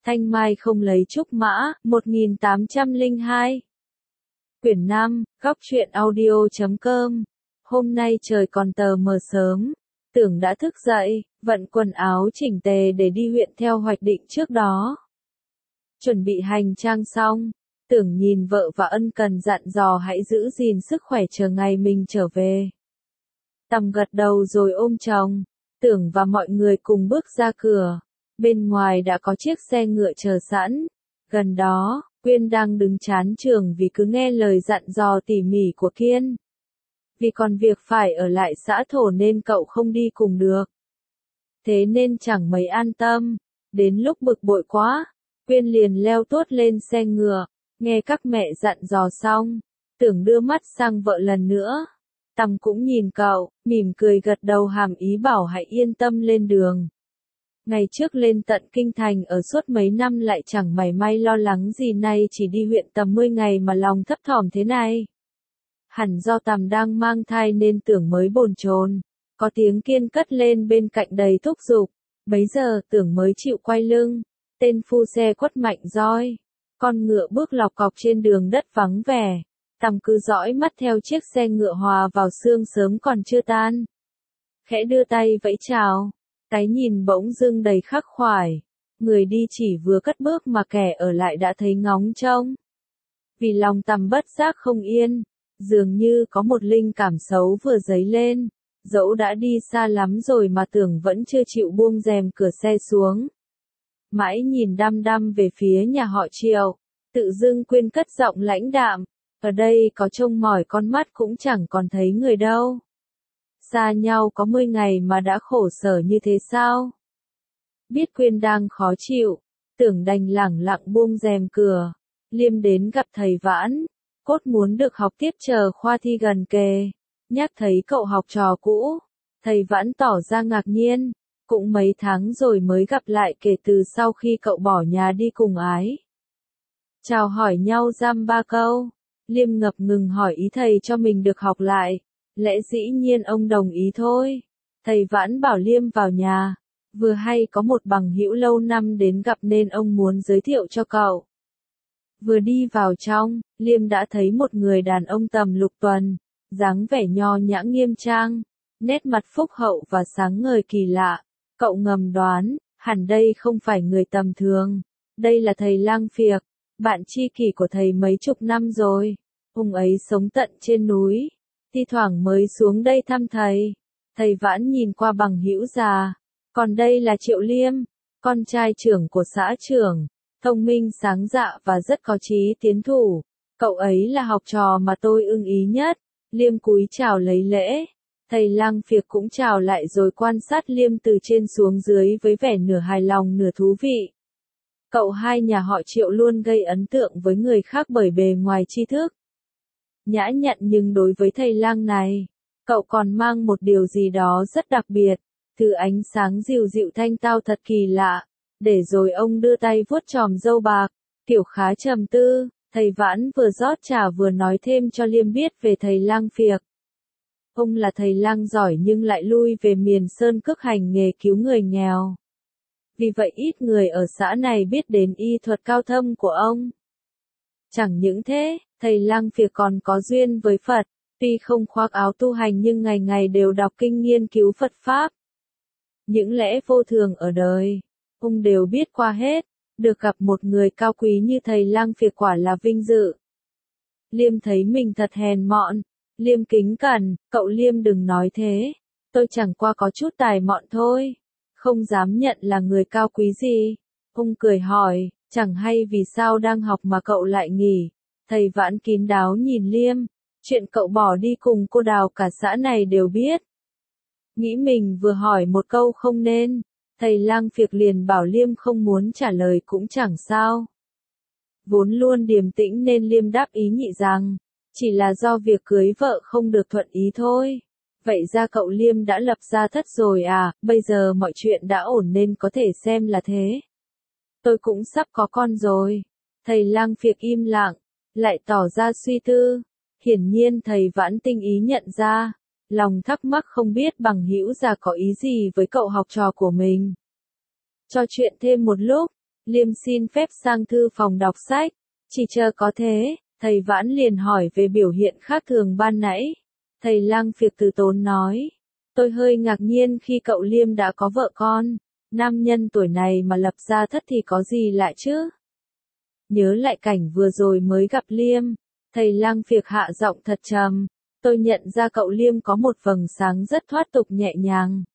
Thanh mai không lấy trúc mã, 1802. Quyển 5, góc truyện audio.com. Hôm nay trời còn tờ mờ sớm, Tưởng đã thức dậy, vận quần áo chỉnh tề để đi huyện theo hoạch định trước đó. Chuẩn bị hành trang xong, Tưởng nhìn vợ và ân cần dặn dò hãy giữ gìn sức khỏe chờ ngày mình trở về. Tầm gật đầu rồi ôm chồng, Tưởng và mọi người cùng bước ra cửa. Bên ngoài đã có chiếc xe ngựa chờ sẵn. Gần đó, Quyên đang đứng chán trường vì cứ nghe lời dặn dò tỉ mỉ của Kiên. Vì còn việc phải ở lại xã Thổ nên cậu không đi cùng được. Thế nên chẳng mấy an tâm. Đến lúc bực bội quá, Quyên liền leo tuốt lên xe ngựa. Nghe các mẹ dặn dò xong, Tưởng đưa mắt sang vợ lần nữa. Tầm cũng nhìn cậu, mỉm cười gật đầu hàm ý bảo hãy yên tâm lên đường. Ngày trước lên tận Kinh Thành ở suốt mấy năm lại chẳng mảy may lo lắng gì, nay chỉ đi huyện tầm 10 ngày mà lòng thấp thỏm thế này. Hẳn do Tầm đang mang thai nên Tưởng mới bồn chồn. Có tiếng Kiên cất lên bên cạnh đầy thúc giục. Bấy giờ Tưởng mới chịu quay lưng. Tên phu xe quất mạnh roi. Con ngựa bước lọc cọc trên đường đất vắng vẻ. Tầm cứ dõi mắt theo chiếc xe ngựa hòa vào sương sớm còn chưa tan. Khẽ đưa tay vẫy chào. Cái nhìn bỗng dưng đầy khắc khoải. Người đi chỉ vừa cất bước mà kẻ ở lại đã thấy ngóng trông. Vì lòng Tầm bất giác không yên. Dường như có một linh cảm xấu vừa dấy lên. Dẫu đã đi xa lắm rồi mà Tưởng vẫn chưa chịu buông rèm cửa xe xuống. Mãi nhìn đăm đăm về phía nhà họ Triệu. Tự dưng Quyên cất giọng lãnh đạm. Ở đây có trông mỏi con mắt cũng chẳng còn thấy người đâu. Xa nhau có 10 ngày mà đã khổ sở như thế sao? Biết Quyên đang khó chịu, Tưởng đành lẳng lặng buông rèm cửa. Liêm đến gặp thầy Vãn, cốt muốn được học tiếp chờ khoa thi gần kề. Nhắc thấy cậu học trò cũ, thầy Vãn tỏ ra ngạc nhiên. Cũng mấy tháng rồi mới gặp lại kể từ sau khi cậu bỏ nhà đi cùng Ái. Chào hỏi nhau dăm ba câu, Liêm ngập ngừng hỏi ý thầy cho mình được học lại. Lẽ dĩ nhiên ông đồng ý thôi. Thầy Vãn bảo Liêm vào nhà. Vừa hay có một bằng hữu lâu năm đến gặp nên ông muốn giới thiệu cho cậu. Vừa đi vào trong, Liêm đã thấy một người đàn ông tầm lục tuần, dáng vẻ nho nhã nghiêm trang, nét mặt phúc hậu và sáng ngời kỳ lạ. Cậu ngầm đoán, hẳn đây không phải người tầm thường. Đây là thầy Lang Phiệc, bạn tri kỷ của thầy mấy chục năm rồi. Ông ấy sống tận trên núi. Thi thoảng mới xuống đây thăm thầy. Thầy Vãn nhìn qua bằng hữu già. Còn đây là Triệu Liêm, con trai trưởng của xã trưởng, thông minh sáng dạ và rất có chí tiến thủ. Cậu ấy là học trò mà tôi ưng ý nhất. Liêm cúi chào lấy lễ. Thầy Lang Phiệc cũng chào lại rồi quan sát Liêm từ trên xuống dưới với vẻ nửa hài lòng nửa thú vị. Cậu hai nhà họ Triệu luôn gây ấn tượng với người khác bởi bề ngoài tri thức nhã nhặn, nhưng đối với thầy Lang này, cậu còn mang một điều gì đó rất đặc biệt, thứ ánh sáng dịu dịu thanh tao thật kỳ lạ. Để rồi ông đưa tay vuốt chòm râu bạc, kiểu khá trầm tư. Thầy Vãn vừa rót trà vừa nói thêm cho Liêm biết về thầy Lang Phiệc. Ông là thầy lang giỏi nhưng lại lui về miền Sơn Cước hành nghề cứu người nghèo. Vì vậy ít người ở xã này biết đến y thuật cao thâm của ông. Chẳng những thế, thầy Lang Phiệc còn có duyên với Phật, tuy không khoác áo tu hành nhưng ngày ngày đều đọc kinh nghiên cứu Phật Pháp. Những lẽ vô thường ở đời, ông đều biết qua hết, được gặp một người cao quý như thầy Lang Phiệc quả là vinh dự. Liêm thấy mình thật hèn mọn, Liêm kính cẩn, cậu Liêm đừng nói thế, tôi chẳng qua có chút tài mọn thôi, không dám nhận là người cao quý gì. Ông cười hỏi, chẳng hay vì sao đang học mà cậu lại nghỉ. Thầy Vãn kín đáo nhìn Liêm, chuyện cậu bỏ đi cùng cô Đào cả xã này đều biết. Nghĩ mình vừa hỏi một câu không nên, thầy Lang Phiệc liền bảo Liêm không muốn trả lời cũng chẳng sao. Vốn luôn điềm tĩnh nên Liêm đáp ý nhị rằng, chỉ là do việc cưới vợ không được thuận ý thôi. Vậy ra cậu Liêm đã lập gia thất rồi à, bây giờ mọi chuyện đã ổn nên có thể xem là thế. Tôi cũng sắp có con rồi. Thầy Lang Phiệc im lặng, lại tỏ ra suy tư. Hiển nhiên thầy Vãn tinh ý nhận ra, lòng thắc mắc không biết bằng hữu già có ý gì với cậu học trò của mình. Trò chuyện thêm một lúc, Liêm xin phép sang thư phòng đọc sách. Chỉ chờ có thế, thầy Vãn liền hỏi về biểu hiện khác thường ban nãy. Thầy Lang Phiệt từ tốn nói. Tôi hơi ngạc nhiên khi cậu Liêm đã có vợ con. Nam nhân tuổi này mà lập gia thất thì có gì lạ chứ? Nhớ lại cảnh vừa rồi mới gặp Liêm. Thầy Lang Phiệt hạ giọng thật trầm. Tôi nhận ra cậu Liêm có một vầng sáng rất thoát tục nhẹ nhàng.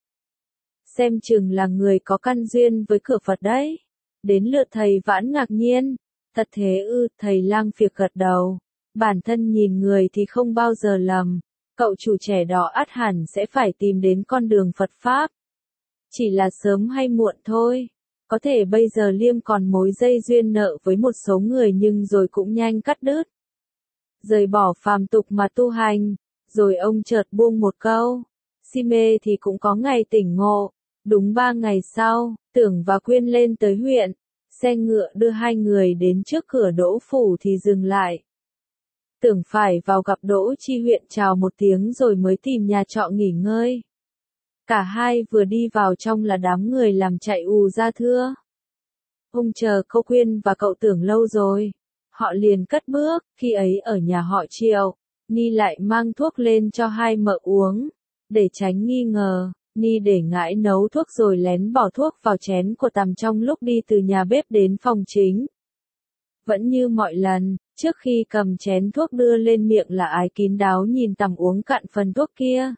Xem chừng là người có căn duyên với cửa Phật đấy. Đến lượt thầy Vãn ngạc nhiên. Thật thế ư, thầy Lang Phiệt gật đầu. Bản thân nhìn người thì không bao giờ lầm. Cậu chủ trẻ đó ắt hẳn sẽ phải tìm đến con đường Phật Pháp. Chỉ là sớm hay muộn thôi. Có thể bây giờ Liêm còn mối dây duyên nợ với một số người nhưng rồi cũng nhanh cắt đứt. Rời bỏ phàm tục mà tu hành. Rồi ông chợt buông một câu. Si mê thì cũng có ngày tỉnh ngộ. Đúng 3 ngày sau, Tưởng và Quyên lên tới huyện. Xe ngựa đưa hai người đến trước cửa Đỗ phủ thì dừng lại. Tưởng phải vào gặp Đỗ Chi huyện chào một tiếng rồi mới tìm nhà trọ nghỉ ngơi. Cả hai vừa đi vào trong là đám người làm chạy ù ra thưa. Ông chờ cô Quyên và cậu Tưởng lâu rồi. Họ liền cất bước, khi ấy ở nhà họ Triệu, Ni lại mang thuốc lên cho hai mợ uống. Để tránh nghi ngờ, Ni để ngãi nấu thuốc rồi lén bỏ thuốc vào chén của Tằm trong lúc đi từ nhà bếp đến phòng chính. Vẫn như mọi lần, trước khi cầm chén thuốc đưa lên miệng là Ái kín đáo nhìn Tằm uống cạn phần thuốc kia.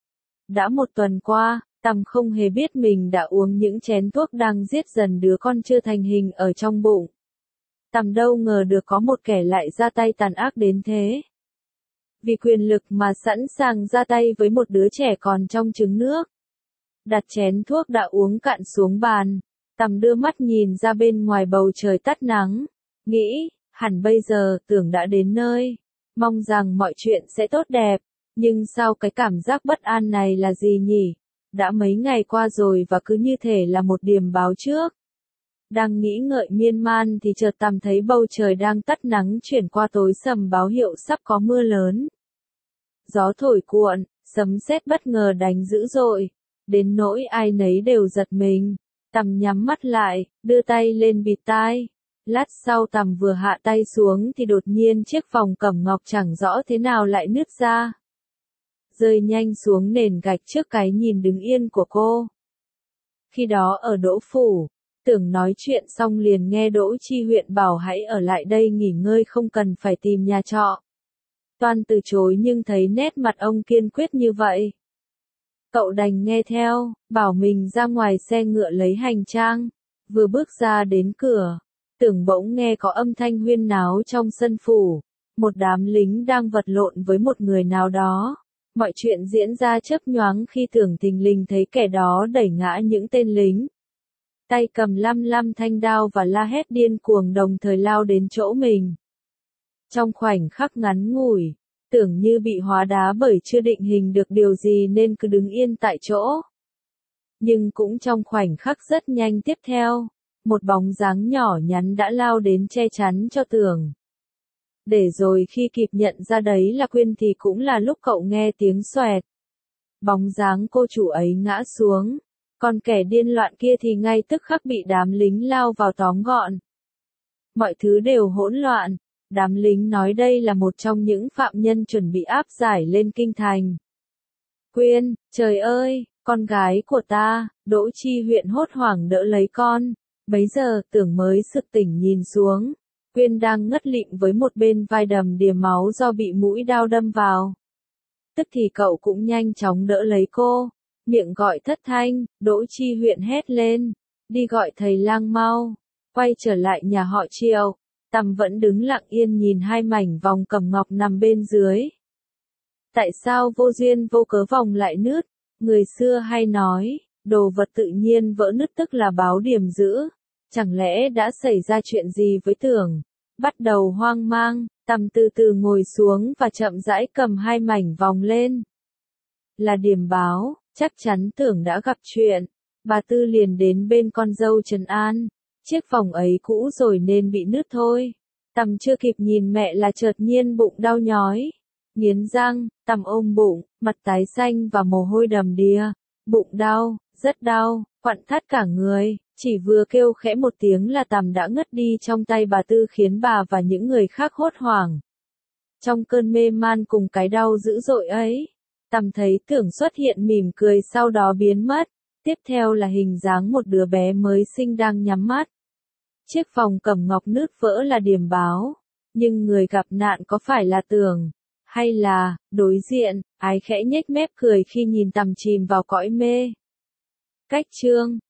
Đã một tuần qua, Tằm không hề biết mình đã uống những chén thuốc đang giết dần đứa con chưa thành hình ở trong bụng. Tằm đâu ngờ được có một kẻ lại ra tay tàn ác đến thế. Vì quyền lực mà sẵn sàng ra tay với một đứa trẻ còn trong trứng nước. Đặt chén thuốc đã uống cạn xuống bàn, Tằm đưa mắt nhìn ra bên ngoài bầu trời tắt nắng. Nghĩ, hẳn bây giờ Tưởng đã đến nơi. Mong rằng mọi chuyện sẽ tốt đẹp. Nhưng sao cái cảm giác bất an này là gì nhỉ? Đã mấy ngày qua rồi và cứ như thể là một điềm báo trước. Đang nghĩ ngợi miên man thì chợt Tằm thấy bầu trời đang tắt nắng chuyển qua tối sầm báo hiệu sắp có mưa lớn. Gió thổi cuộn, sấm sét bất ngờ đánh dữ dội. Đến nỗi ai nấy đều giật mình. Tằm nhắm mắt lại, đưa tay lên bịt tai. Lát sau Tằm vừa hạ tay xuống thì đột nhiên chiếc vòng cẩm ngọc chẳng rõ thế nào lại nứt ra. Rơi nhanh xuống nền gạch trước cái nhìn đứng yên của cô. Khi đó ở Đỗ phủ, Tưởng nói chuyện xong liền nghe Đỗ Chi huyện bảo hãy ở lại đây nghỉ ngơi không cần phải tìm nhà trọ. Toan từ chối nhưng thấy nét mặt ông kiên quyết như vậy. Cậu đành nghe theo, bảo mình ra ngoài xe ngựa lấy hành trang. Vừa bước ra đến cửa, Tưởng bỗng nghe có âm thanh huyên náo trong sân phủ. Một đám lính đang vật lộn với một người nào đó. Mọi chuyện diễn ra chớp nhoáng khi Tưởng thình lình thấy kẻ đó đẩy ngã những tên lính. Tay cầm lăm thanh đao và la hét điên cuồng đồng thời lao đến chỗ mình. Trong khoảnh khắc ngắn ngủi, Tưởng như bị hóa đá bởi chưa định hình được điều gì nên cứ đứng yên tại chỗ. Nhưng cũng trong khoảnh khắc rất nhanh tiếp theo, một bóng dáng nhỏ nhắn đã lao đến che chắn cho Tưởng. Để rồi khi kịp nhận ra đấy là Quyên thì cũng là lúc cậu nghe tiếng xoẹt. Bóng dáng cô chủ ấy ngã xuống, còn kẻ điên loạn kia thì ngay tức khắc bị đám lính lao vào tóm gọn. Mọi thứ đều hỗn loạn, đám lính nói đây là một trong những phạm nhân chuẩn bị áp giải lên kinh thành. Quyên, trời ơi, con gái của ta, Đỗ Chi huyện hốt hoảng đỡ lấy con, bấy giờ Tưởng mới sực tỉnh nhìn xuống. Quyên đang ngất lịm với một bên vai đầm đìa máu do bị mũi đao đâm vào. Tức thì cậu cũng nhanh chóng đỡ lấy cô, miệng gọi thất thanh. Đỗ Chi huyện hét lên, đi gọi thầy Lang mau. Quay trở lại nhà họ Triệu, Tằm vẫn đứng lặng yên nhìn hai mảnh vòng cẩm ngọc nằm bên dưới. Tại sao vô duyên vô cớ vòng lại nứt? Người xưa hay nói, đồ vật tự nhiên vỡ nứt tức là báo điểm dữ. Chẳng lẽ đã xảy ra chuyện gì với Tưởng? Bắt đầu hoang mang, Tằm từ từ ngồi xuống và chậm rãi cầm hai mảnh vòng lên. Là điểm báo, chắc chắn Tưởng đã gặp chuyện. Bà Tư liền đến bên con dâu trấn an. Chiếc vòng ấy cũ rồi nên bị nứt thôi. Tằm chưa kịp nhìn mẹ là chợt nhiên bụng đau nhói. Nghiến răng, Tằm ôm bụng, mặt tái xanh và mồ hôi đầm đìa. Bụng đau, rất đau, quặn thắt cả người. Chỉ vừa kêu khẽ một tiếng là Tằm đã ngất đi trong tay bà Tư khiến bà và những người khác hốt hoảng. Trong cơn mê man cùng cái đau dữ dội ấy, Tằm thấy Tưởng xuất hiện mỉm cười sau đó biến mất. Tiếp theo là hình dáng một đứa bé mới sinh đang nhắm mắt. Chiếc vòng cẩm ngọc nứt vỡ là điềm báo. Nhưng người gặp nạn có phải là Tưởng? Hay là, đối diện, Ái khẽ nhếch mép cười khi nhìn Tằm chìm vào cõi mê. Cách chương